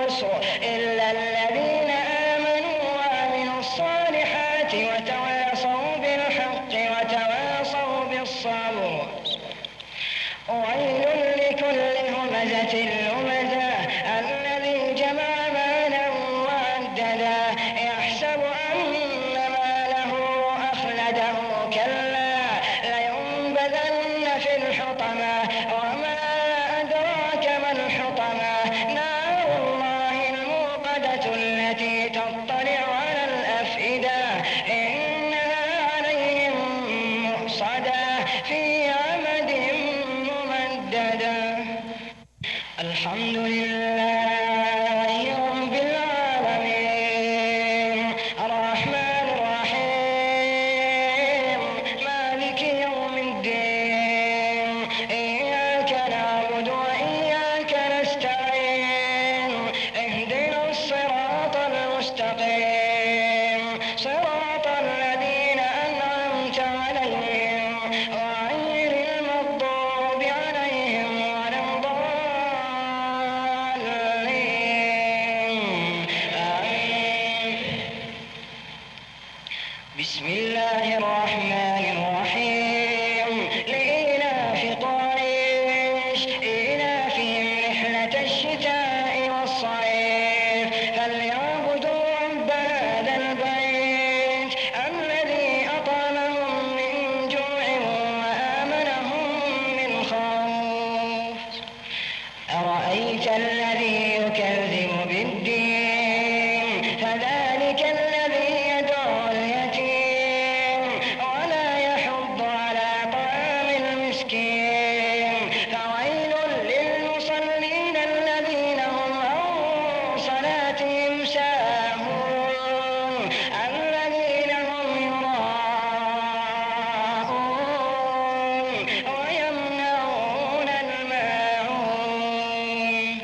العسر إلا الذين آمنوا وعملوا الصالحات وتواصوا بالحق وتواصوا بالصبر. ويل لكل همزة لمزة الذي جمع مالا وعددا يحسب أن ماله أخلده كلا لينبذن في الحطمة وما أدراك ما الحطمة نار الله الموقدة التي تطلع على الأفئدة إنها عليهم مؤصدة في عمد ممددة. الحمد لله رب العالمين الرحمن الرحيم مالك يوم الدين إياك نعبد وإياك نستعين اهدنا الصراط المستقيم صراط الذين أنعمت عليهم غير المغضوب عليهم ولا الضالين آمين. بسم الله الرحمن الرحيم لإيلاف قريش إيلافهم رحلة الشتاء والصيف فليعبدوا رب هذا البيت الذي أطعمهم من جوع وآمنهم من خوف. أرأيت الذي يكذب بالدين فذلك الذي يدعو اليتيم ولا يحض على طعام المسكين فويل للمصلين الذين هم عن صلاتهم ساهون الذين هم يراءون ويمنعون الماعون.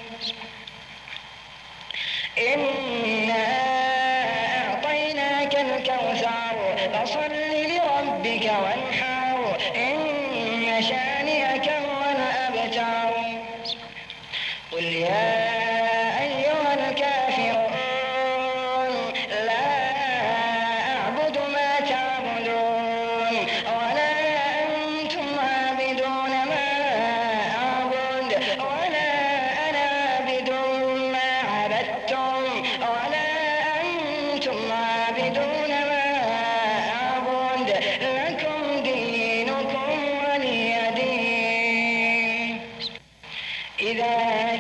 إنا أعطيناك الكوثر فصل لربك وانحر إن شانئك هو الأبتر. قل يا أيها الكافرون لا أعبد ما تعبدون ولا أنتم عابدون ما أعبد ولا أنا عابد ما عبدتم ولا أنتم عابدون ما أعبد لكم دينكم ولي دين. إذا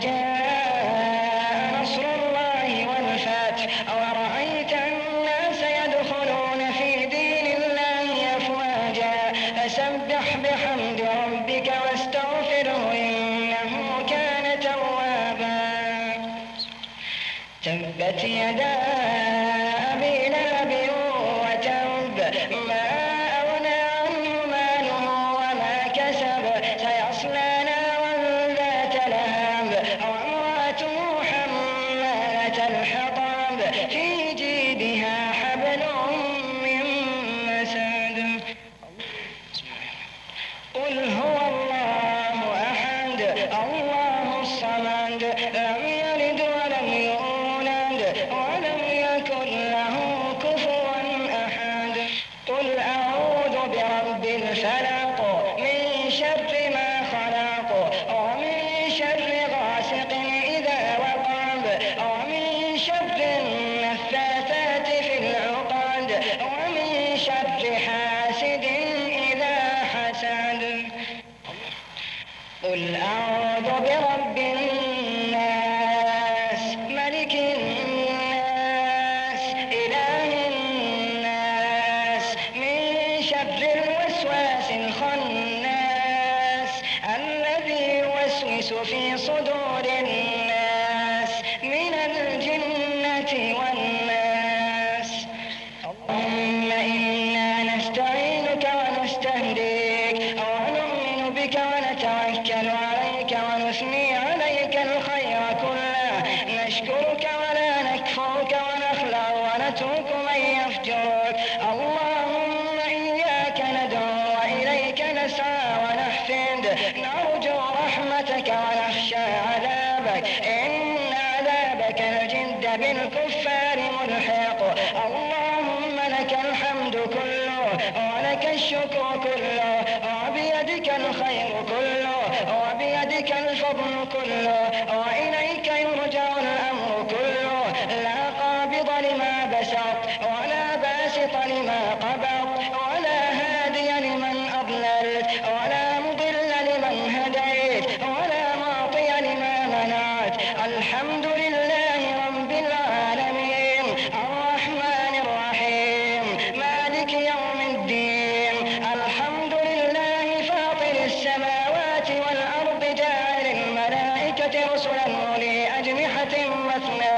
جاء نصر الله والفتح ورأيت الناس يدخلون في دين الله أفواجا فسبح بحمد ربك واستغفره إنه كان توابا. تبت يدا أبي لهب وتب ما أغنى عنه ماله وما كسب سيصلى نارا ذات لهب وامرأته حمالة الحطب في جيدها حبل من مسد. قل هو الله أحد الله الصمد لم يلد ولم يولد ولم يكن له كفوا أحد. قل أعوذ برب الفلق من شر ما خلق ومن شر غاسق إذا وقب ومن شر النفاثات في العقد ومن شر حاسد إذا حسد. قل أعوذ برب الناس ملك الناس إله الناس من شر الوسواس الخناس الذي يوسوس في صدور الناس من الجنة والناس. اللهم إنا نستعينك ونستهديك ونؤمن بك ونتوكل عليك ونثني عليك الخير كله نشكرك ولا نكفرك ونخلع ونترك من يفجرك. اللهم إياك ندعو وإليك نسعى ونحفد نرجو رحمتك ونخشى عذابك إن عذابك الجد بالكفار ملحق. اللهم لك الحمد كله ولك الشكر كله وبيدك الخير كله وبيدك الفضل كله وإليك يرجع الأمر كله. لا قابض لما بسط ولا باسط لما قبض ولا هادي لمن أضللت ولا مضل لمن هديت ولا معطي لما منعت. الحمد لله رب العالمين الرحمن الرحيم مالك يوم الدين. الحمد لله فاطر السماوات والأرض جاعل الملائكة رسلا أولي أجنحة مثنى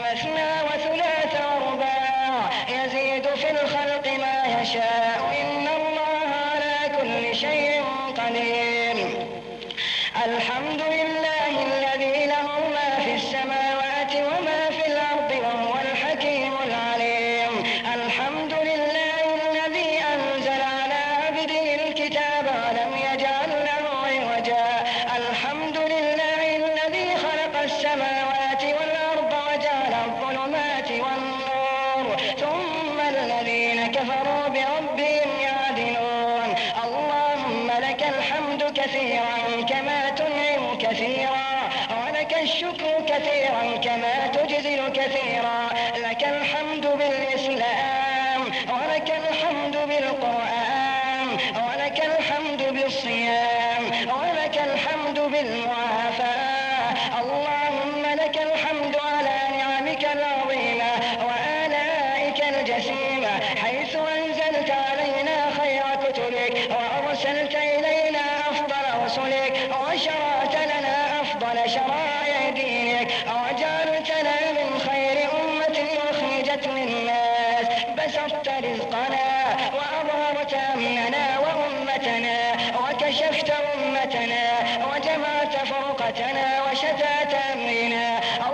وثلاث ورباع يزيد في الخلق ما يشاء إن الله على كل شيء قدير. الحمد لله الذي له ما في السماوات وما في الأرض وهو الحكيم العليم. الحمد لله الذي أنزل على عبده الكتاب ولم يجعل له عوجا. الحمد لله الذي خلق السماوات والأرض وجعل الظلمات والنور ثم الذين كفروا بربهم يعدلون. اللهم لك الحمد كثيرا كما تنعم كثيرا ولك الشكر كثيرا كما تجزل كثيرا. لك الحمد بالإسلام ولك الحمد بالقرآن ولك الحمد بالصيام ولك الحمد بالمعافاة. اللهم لك الحمد على نعمك العظيمة وآلائك الجسيمة حيث أنزلت علينا خير كتبك وأرسلت إلينا أفضل رسلك وشرعت لنا أفضل شرائع دينك وجعلتنا من خير أمة أخرجت للناس. بسطت رزقنا وأظهرت أمننا وأمتنا وكشفت أمتنا وجمعت فرقتنا وشتات أمرنا.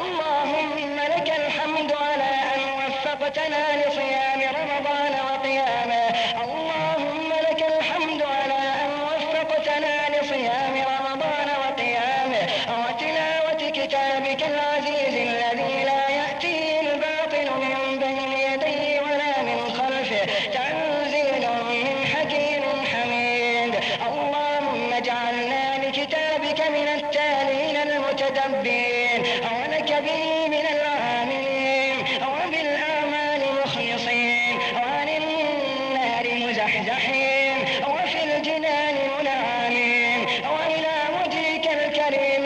اللهم لك الحمد على أن وفقتنا لصيام رمضان وقيامه. اللهم لك الحمد على أن وفقتنا لصيام رمضان وقيامه وتلاوة كتابك العزيز الذي لا يأتيه الباطل من بين يديه ولا من خلفه تنزيل من حكيم حميد. اللهم اجعلنا لكتابك من التالين المتدبرين ولك به من العاملين وبالأعمال مخلصين وعن النار مزحزحين وفي الجنان منعمين وإلى وجهك الكريم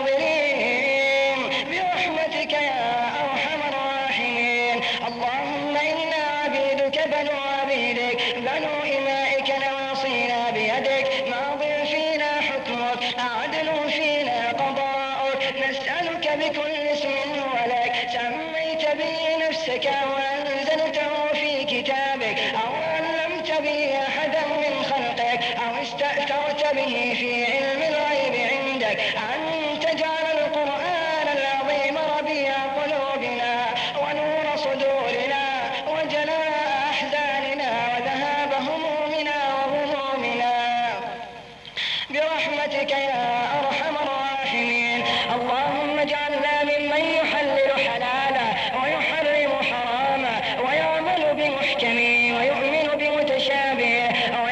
ناظرين برحمتك يا أرحم الراحمين. اللهم إنا عبيدك بنو عبيدك بنو إمائك نواصينا بيدك ماض فينا حكمك عدل فينا قضاؤك. نسألك بكل اسم هو لك سميت به نفسك وأنزلته في كتابك أو علمت به أحدا من خلقك أو استأثرت به في علم الغيب عندك أن تجعل القرآن العظيم ربيع قلوبنا ونور صدورنا وجلاء أحزاننا وذهاب همومنا وغمومنا برحمتك يا أرحم الراحمين. اللهم اجعلنا ممن يحلل حلالا ويحرم حراما ويعمل بمحكمه ويؤمن بمتشابهه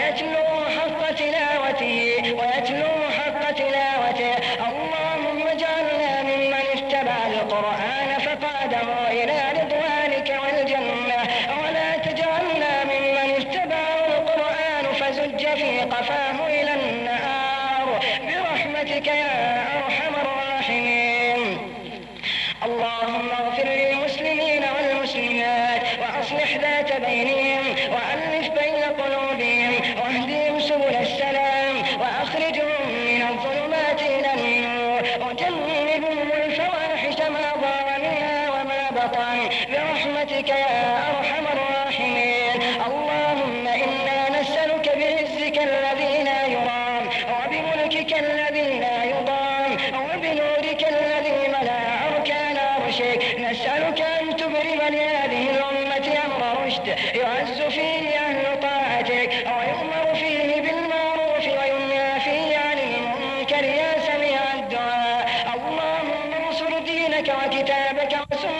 ويتلو حق تلاوته. اللهم اجعلنا ممن اتبع القرآن فقاده إلى رضوانك والجنة ولا تجعلنا ممن اتبعه القرآن فزج في قفاه إلى النار برحمتك يا أرحم الراحمين. اللهم اغفر للمسلمين والمسلمات وأصلح ذات بينهم وألف بين قلوبهم واهدهم سبل السلام وأخرجهم من الظلمات إلى النور وجنبهم الفواحش ما ظهر منها وما بطن برحمتك يا أرحم الراحمين. اللهم إنا نسألك بعزك الذي لا يرام وبملكك الذي لا يضام وبنورك الذي ملا أركان عرشك. نسألك أن تبرم لهذه الأمة أمر رشد يعز فيه أهل طاعتك ويؤمر فيه بالمعروف وينهى فيه عن المنكر يا سميع الدعاء. اللهم انصر دينك وكتابك وسنة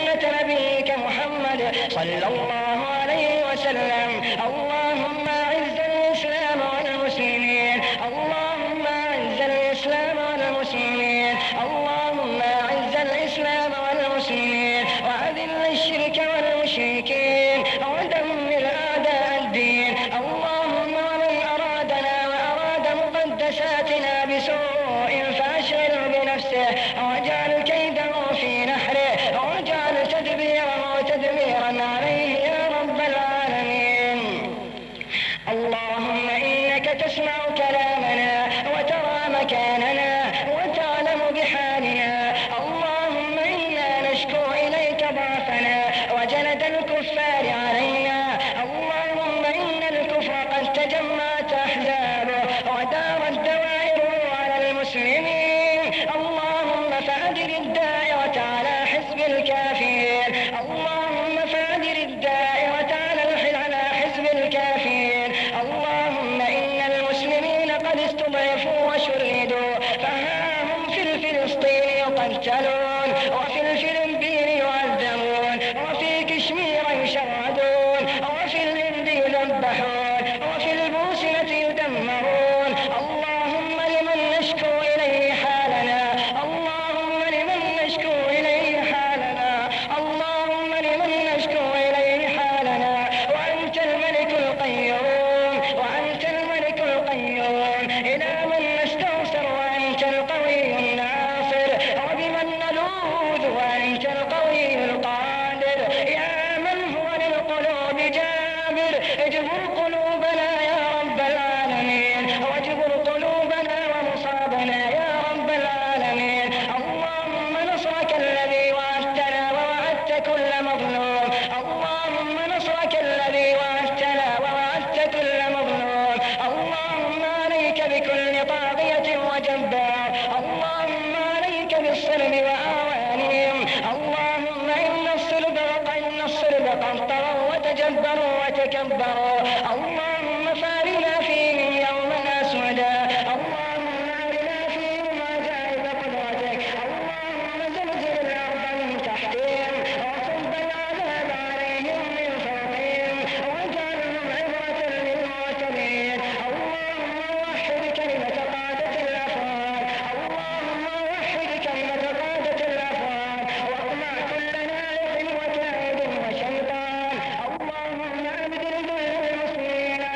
صلى الله عليه وسلم. اللهم أعز الإسلام والمسلمين، اللهم أعز الإسلام والمسلمين، اللهم أعز الإسلام والمسلمين، وأذل الشرك والمشركين، ودمر أعداء الدين. اللهم ومن أرادنا وأراد مقدساتنا بسوء فأشغله بنفسه، واجعل كيده في نحره، واجعل تدميرا عليه يا رب العالمين. اللهم إنك تسمع كلامنا وترى مكاننا وتعلم بحالنا. اللهم إنا نشكو إليك ضعفنا وجلد الكفار علينا. اللهم إن الكفر قد تجمعت أحزابه ودارت دوائره على المسلمين. اللهم فأدر الدائرة على حزب الكافرين. اللهم فأدر الدائرة على حزب الكافرين. اللهم إن المسلمين قد استضعفوا وشردوا، فها هم في فلسطين يقتلون، وفي الفلبين يعذبون، وفي كشمير يشردون، وفي الهند يذبحون، وفي البوسنة يدمرون. اللهم لمن نشكو إليه حالنا، اللهم لمن نشكو إليه حالنا، اللهم لمن نشكو إليه حالنا. وأنت الملك القيوم، وأنت الملك القيوم، إلى من نستنصر وأنت القوي الناصر، وبمن نلوذ وأنت القوي القادر. يا من هو للقلوب جابر، اجبر قلوبنا يا رب العالمين، واجبر قلوبنا ومصابنا يا رب العالمين. اللهم نصرك الذي وعدتنا ووعدت كل مظلوم، اللهم نصرك الذي وعدتنا ووعدت كل مظلوم. اللهم عليك بكل طاغية وجبار، اللهم عليك بالصلب وأعوانهم. اللهم إن الصلب قد طغوا وتجبروا وتكبروا. اللهم فارنا فيهم يوما أسودا، اللهم أرنا فيهم عجائب قدرتك. اللهم زلزل الأرض من تحتهم، وصب العذاب عليهم من فوقهم، واجعلهم عبرة للمعتبرين. اللهم وحد كلمة قادة الأفراد، اللهم وحد كلمة قادة الأفراد، واقمع كل نائب وكائد وشيطان. اللهم أبدل ذل المسلمين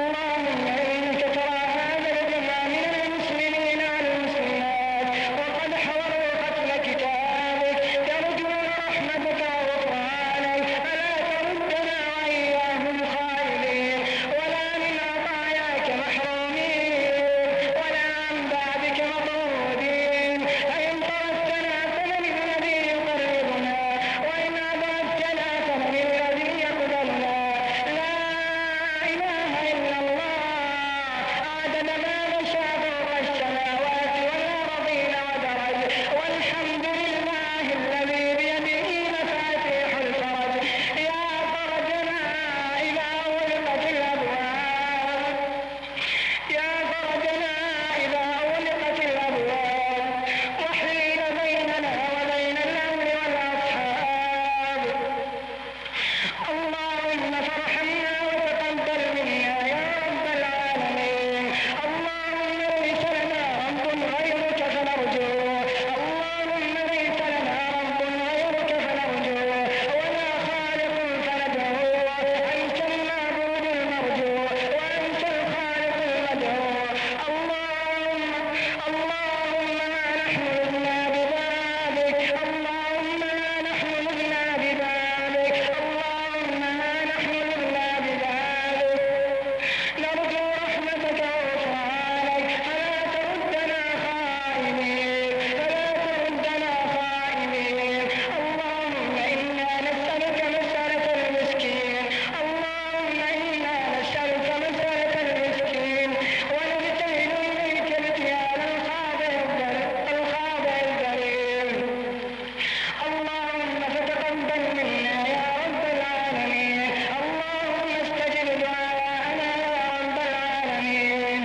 اللهم إنك ترى هذا الجمع من المسلمين على المسلمات وقد حضروا قتل كتابك ترجون رحمتك وغفرانك فلا تردنا وإياهم خائبين ولا من عطاياك محرومين ولا عن بابك مطرودين فإن طردتنا فمن الذي يقربنا وإن أبعدتنا فمن الذي يقبلنا لا إله إلا الله عدد ما نشاء فوق السماوات والأرضين ودرج والحمد لله الذي بيده مفاتيح الفرج يا فرجنا إذا أغلقت الأبواب يا فرجنا إذا أغلقت الأبواب وحيل بيننا وبين الأمر والأصحاب اللهم فارحمنا وتقبل منا يا رب العالمين اللهم ليس لنا رب غيرك فنرجوه اللهم ليس لنا رب غيرك فنرجوه ولا خالق فندعوه أنت المعبود المرجو وأنت الخالق المدعو اللهم ما نحن إلا ببابك اللهم ما نحن إلا ببابك اللهم ما نحن إلا ببابك نرجو رحمتك وغفرانك فلا تردنا خائبين اللهم إنا نسألك مسألة المسكين اللهم إنا نسألك مسألة المسكين ونبتهل إليك ابتهال الخاضع الدليل اللهم فتقبل منا يا رب العالمين اللهم استجب دعاءنا يا رب العالمين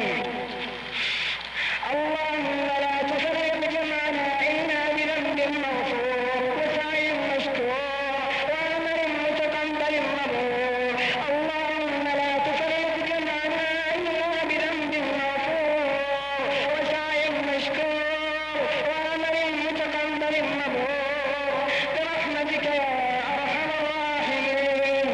اللهم لا تفرق جمعنا إلا بذنب مغفور وسعي مشكور وعمل متقبل مبرور اللهم لا تفرق جمعنا إلا بذنب مغفور وسعي مشكور وعمل متقبل مبرور برحمتك يا أرحم الراحمين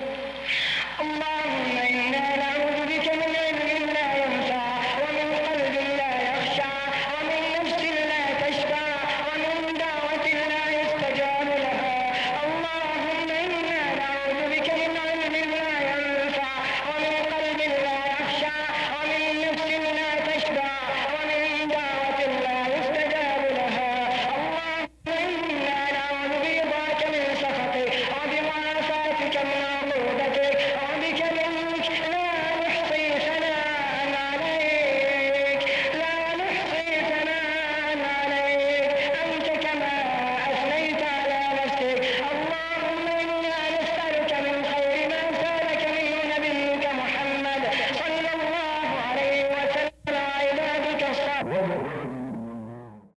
اللهم إنا نعوذ بك من علم لا ينفع ومن قلب لا يخشع ومن نفس لا تشبع ومن دعوة لا يستجاب لها اللهم إنا نعوذ بك من علم لا ينفع ومن قلب لا يخشع ومن نفس لا تشبع ومن دعوة لا يستجاب لها اللهم إنا نعوذ برضاك من سخطك وبمعافاتك من عقوبتك وبك منك لا نحصي ثناء عليك أنت كما أثنيت على نفسك اللهم إنا نسألك من خير ما سألك منه نبيك محمد صلى الله عليه وسلم وعبادك الصالحين